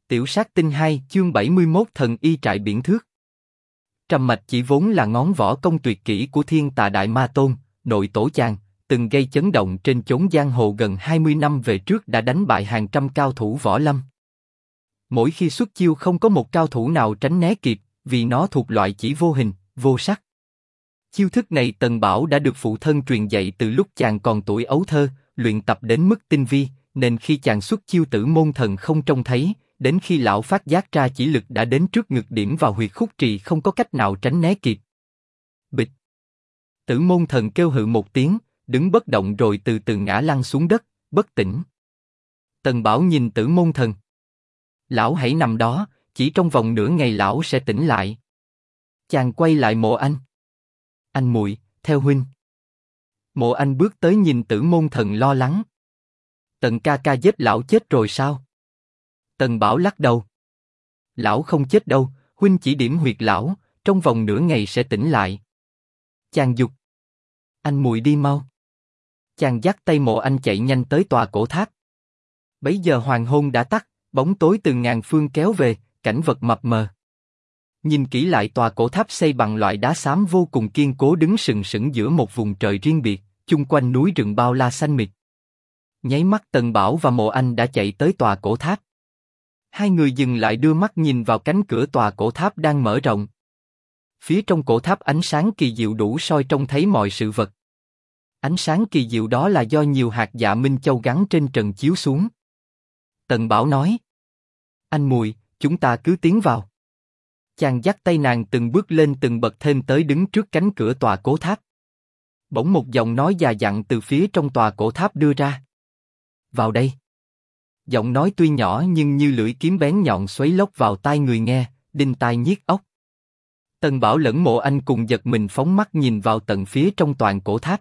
Tiểu sát tinh 2 chương 71 thần y trại biển thước. Trầm mạch chỉ vốn là ngón võ công tuyệt kỹ của Thiên Tà Đại Ma Tôn, nội tổ chàng, từng gây chấn động trên chốn giang hồ gần 20 năm về trước đã đánh bại hàng trăm cao thủ võ lâm. Mỗi khi xuất chiêu không có một cao thủ nào tránh né kịp, vì nó thuộc loại chỉ vô hình, vô sắc. Chiêu thức này Tần Bảo đã được phụ thân truyền dạy từ lúc chàng còn tuổi ấu thơ, luyện tập đến mức tinh vi, nên khi chàng xuất chiêu Tử Môn Thần không trông thấy. Đến khi lão phát giác ra chỉ lực đã đến trước ngực điểm vào huyệt khúc trì không có cách nào tránh né kịp. Bịch. Tử Môn Thần kêu hự một tiếng, đứng bất động rồi từ từ ngã lăn xuống đất, bất tỉnh. Tần Bảo nhìn Tử Môn Thần. Lão hãy nằm đó, chỉ trong vòng nửa ngày lão sẽ tỉnh lại. Chàng quay lại Mộ Anh. Anh muội, theo huynh. Mộ Anh bước tới nhìn Tử Môn Thần lo lắng. Tần ca ca giết lão chết rồi sao? Tần Bảo lắc đầu. Lão không chết đâu, huynh chỉ điểm huyệt lão, trong vòng nửa ngày sẽ tỉnh lại. Chàng giục. Anh muội đi mau. Chàng dắt tay Mộ Anh chạy nhanh tới tòa cổ tháp. Bấy giờ hoàng hôn đã tắt, bóng tối từ ngàn phương kéo về, cảnh vật mập mờ. Nhìn kỹ lại tòa cổ tháp xây bằng loại đá xám vô cùng kiên cố đứng sừng sững giữa một vùng trời riêng biệt, chung quanh núi rừng bao la xanh mịt. Nháy mắt Tần Bảo và Mộ Anh đã chạy tới tòa cổ tháp. Hai người dừng lại đưa mắt nhìn vào cánh cửa tòa cổ tháp đang mở rộng. Phía trong cổ tháp ánh sáng kỳ diệu đủ soi trông thấy mọi sự vật. Ánh sáng kỳ diệu đó là do nhiều hạt dạ minh châu gắn trên trần chiếu xuống. Tần Bảo nói. Anh muội, chúng ta cứ tiến vào. Chàng dắt tay nàng từng bước lên từng bậc thêm tới đứng trước cánh cửa tòa cổ tháp. Bỗng một giọng nói già dặn từ phía trong tòa cổ tháp đưa ra. Vào đây. Giọng nói tuy nhỏ nhưng như lưỡi kiếm bén nhọn xoáy lốc vào tai người nghe, đinh tai nhức óc. Tần Bảo lẫn Mộ Anh cùng giật mình phóng mắt nhìn vào tận phía trong toàn cổ tháp.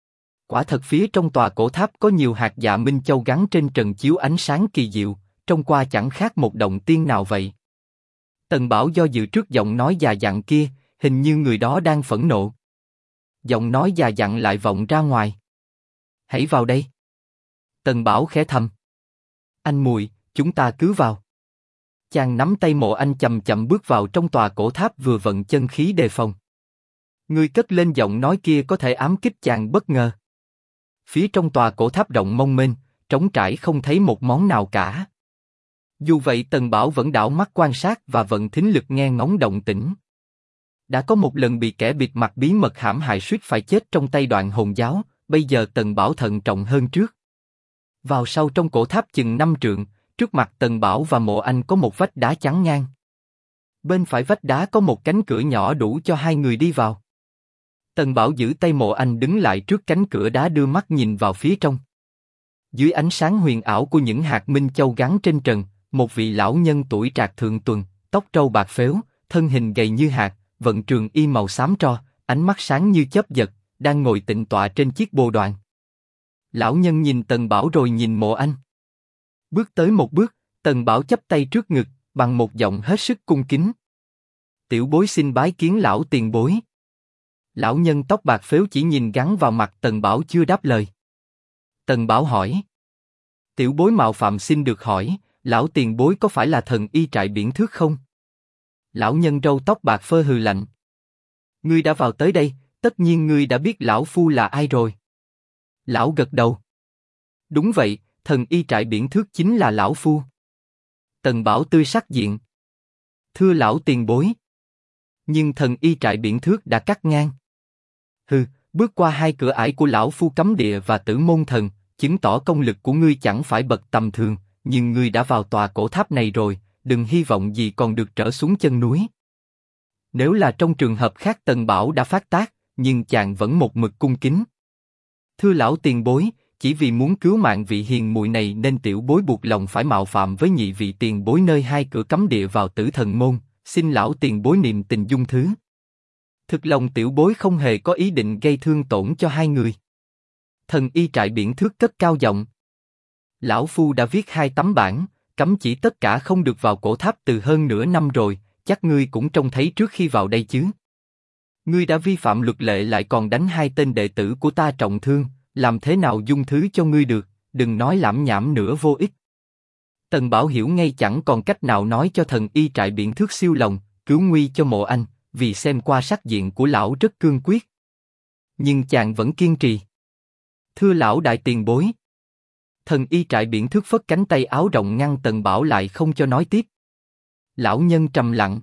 Quả thật phía trong tòa cổ tháp có nhiều hạt dạ minh châu gắn trên trần chiếu ánh sáng kỳ diệu, trông qua chẳng khác một động tiên nào vậy. Tần Bảo do dự trước giọng nói già dặn kia, hình như người đó đang phẫn nộ. Giọng nói già dặn lại vọng ra ngoài. Hãy vào đây. Tần Bảo khẽ thầm. Anh muội, chúng ta cứ vào. Chàng nắm tay Mộ Anh chậm chậm bước vào trong tòa cổ tháp vừa vận chân khí đề phòng. Người cất lên giọng nói kia có thể ám kích chàng bất ngờ. Phía trong tòa cổ tháp rộng mông mênh, trống trải không thấy một món nào cả. Dù vậy Tần Bảo vẫn đảo mắt quan sát và vận thính lực nghe ngóng động tĩnh. Đã có một lần bị kẻ bịt mặt bí mật hãm hại suýt phải chết trong tay Đoạn Hồn Giáo, bây giờ Tần Bảo thận trọng hơn trước. Vào sau trong cổ tháp chừng 5 trượng, trước mặt Tần Bảo và Mộ Anh có một vách đá chắn ngang. Bên phải vách đá có một cánh cửa nhỏ đủ cho hai người đi vào. Tần Bảo giữ tay Mộ Anh đứng lại trước cánh cửa đá đưa mắt nhìn vào phía trong. Dưới ánh sáng huyền ảo của những hạt minh châu gắn trên trần, một vị lão nhân tuổi trạc thượng tuần, tóc râu bạc phếu, thân hình gầy như hạt, vận trường y màu xám tro, ánh mắt sáng như chớp giật, đang ngồi tịnh tọa trên chiếc bồ đoàn. Lão nhân nhìn Tần Bảo rồi nhìn Mộ Anh. Bước tới một bước, Tần Bảo chắp tay trước ngực, bằng một giọng hết sức cung kính. Tiểu bối xin bái kiến lão tiền bối. Lão nhân tóc bạc phếu chỉ nhìn gắn vào mặt Tần Bảo chưa đáp lời. Tần Bảo hỏi. Tiểu bối mạo phạm xin được hỏi, lão tiền bối có phải là thần y trại biển thước không? Lão nhân râu tóc bạc phơ hừ lạnh. Ngươi đã vào tới đây, tất nhiên ngươi đã biết lão phu là ai rồi. Lão gật đầu. Đúng vậy, thần y trại biển thước chính là lão phu. Tần Bảo tươi sắc diện. Thưa lão tiền bối. Nhưng thần y trại biển thước đã cắt ngang. Hừ, bước qua hai cửa ải của lão phu cấm địa và Tử Môn Thần, chứng tỏ công lực của ngươi chẳng phải bậc tầm thường, nhưng ngươi đã vào tòa cổ tháp này rồi, đừng hy vọng gì còn được trở xuống chân núi. Nếu là trong trường hợp khác Tần Bảo đã phát tác, nhưng chàng vẫn một mực cung kính. Thưa lão tiền bối, chỉ vì muốn cứu mạng vị hiền muội này nên tiểu bối buộc lòng phải mạo phạm với nhị vị tiền bối nơi hai cửa cấm địa vào Tử Thần Môn, xin lão tiền bối niệm tình dung thứ. Thực lòng tiểu bối không hề có ý định gây thương tổn cho hai người. Thần y trại biển thước cất cao giọng. Lão phu đã viết 2 tấm bản, cấm chỉ tất cả không được vào cổ tháp từ hơn nửa năm rồi, chắc ngươi cũng trông thấy trước khi vào đây chứ. Ngươi đã vi phạm luật lệ lại còn đánh 2 tên đệ tử của ta trọng thương, làm thế nào dung thứ cho ngươi được, đừng nói lảm nhảm nữa vô ích. Tần Bảo hiểu ngay chẳng còn cách nào nói cho thần y trại Biển Thước siêu lòng, cứu nguy cho Mộ Anh, vì xem qua sắc diện của lão rất cương quyết. Nhưng chàng vẫn kiên trì. Thưa lão đại tiền bối. Thần y trại Biển Thước phất cánh tay áo rộng ngăn Tần Bảo lại không cho nói tiếp. Lão nhân trầm lặng.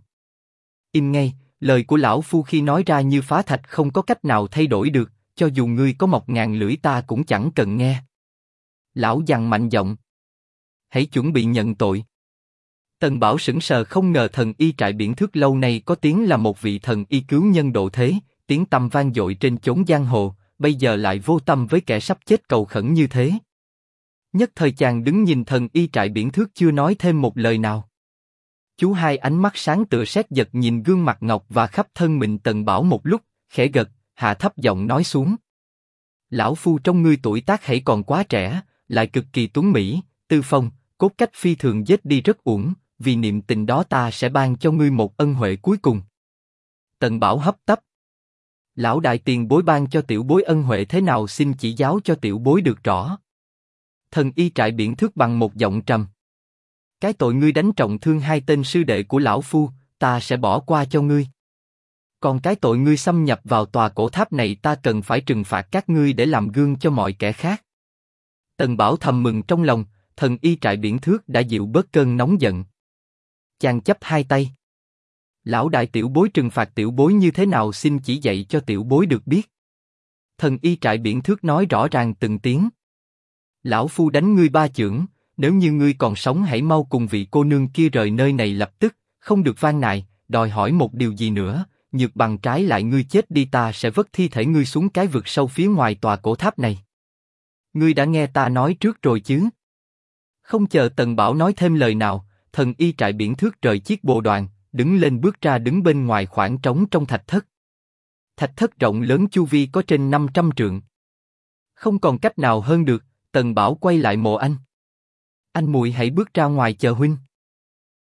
Im ngay, lời của lão phu khi nói ra như phá thạch không có cách nào thay đổi được, cho dù ngươi có 1000 lưỡi ta cũng chẳng cần nghe. Lão dằn mạnh giọng. Hãy chuẩn bị nhận tội. Tần Bảo sững sờ không ngờ thần y trại Biển Thước lâu nay có tiếng là một vị thần y cứu nhân độ thế, tiếng tăm vang dội trên chốn giang hồ, bây giờ lại vô tâm với kẻ sắp chết cầu khẩn như thế. Nhất thời chàng đứng nhìn thần y trại Biển Thước chưa nói thêm một lời nào. Chú hai ánh mắt sáng tựa sét giật nhìn gương mặt ngọc và khắp thân mình Tần Bảo một lúc, khẽ gật, hạ thấp giọng nói xuống. Lão phu trong ngươi tuổi tác hãy còn quá trẻ, lại cực kỳ tuấn mỹ, tư phong, cốt cách phi thường giết đi rất uổng, vì niệm tình đó ta sẽ ban cho ngươi một ân huệ cuối cùng. Tần Bảo hấp tấp. Lão đại tiền bối ban cho tiểu bối ân huệ thế nào xin chỉ giáo cho tiểu bối được rõ. Thần y trại Biển Thước bằng một giọng trầm. Cái tội ngươi đánh trọng thương 2 tên sư đệ của lão phu, ta sẽ bỏ qua cho ngươi. Còn cái tội ngươi xâm nhập vào tòa cổ tháp này ta cần phải trừng phạt các ngươi để làm gương cho mọi kẻ khác. Tần Bảo thầm mừng trong lòng, thần y trại Biển Thước đã dịu bớt cơn nóng giận. Chàng chắp hai tay. Lão đại tiểu bối trừng phạt tiểu bối như thế nào xin chỉ dạy cho tiểu bối được biết. Thần y trại Biển Thước nói rõ ràng từng tiếng. Lão phu đánh ngươi 3 chưởng, nếu như ngươi còn sống hãy mau cùng vị cô nương kia rời nơi này lập tức, không được van nài, đòi hỏi một điều gì nữa, nhược bằng trái lại ngươi chết đi ta sẽ vất thi thể ngươi xuống cái vực sâu phía ngoài tòa cổ tháp này. Ngươi đã nghe ta nói trước rồi chứ? Không chờ Tần Bảo nói thêm lời nào, thần y trại Biển Thước rời chiếc bồ đoàn, đứng lên bước ra đứng bên ngoài khoảng trống trong thạch thất. Thạch thất rộng lớn chu vi có trên 500 trượng. Không còn cách nào hơn được, Tần Bảo quay lại Mộ Anh. Anh muội hãy bước ra ngoài chờ huynh.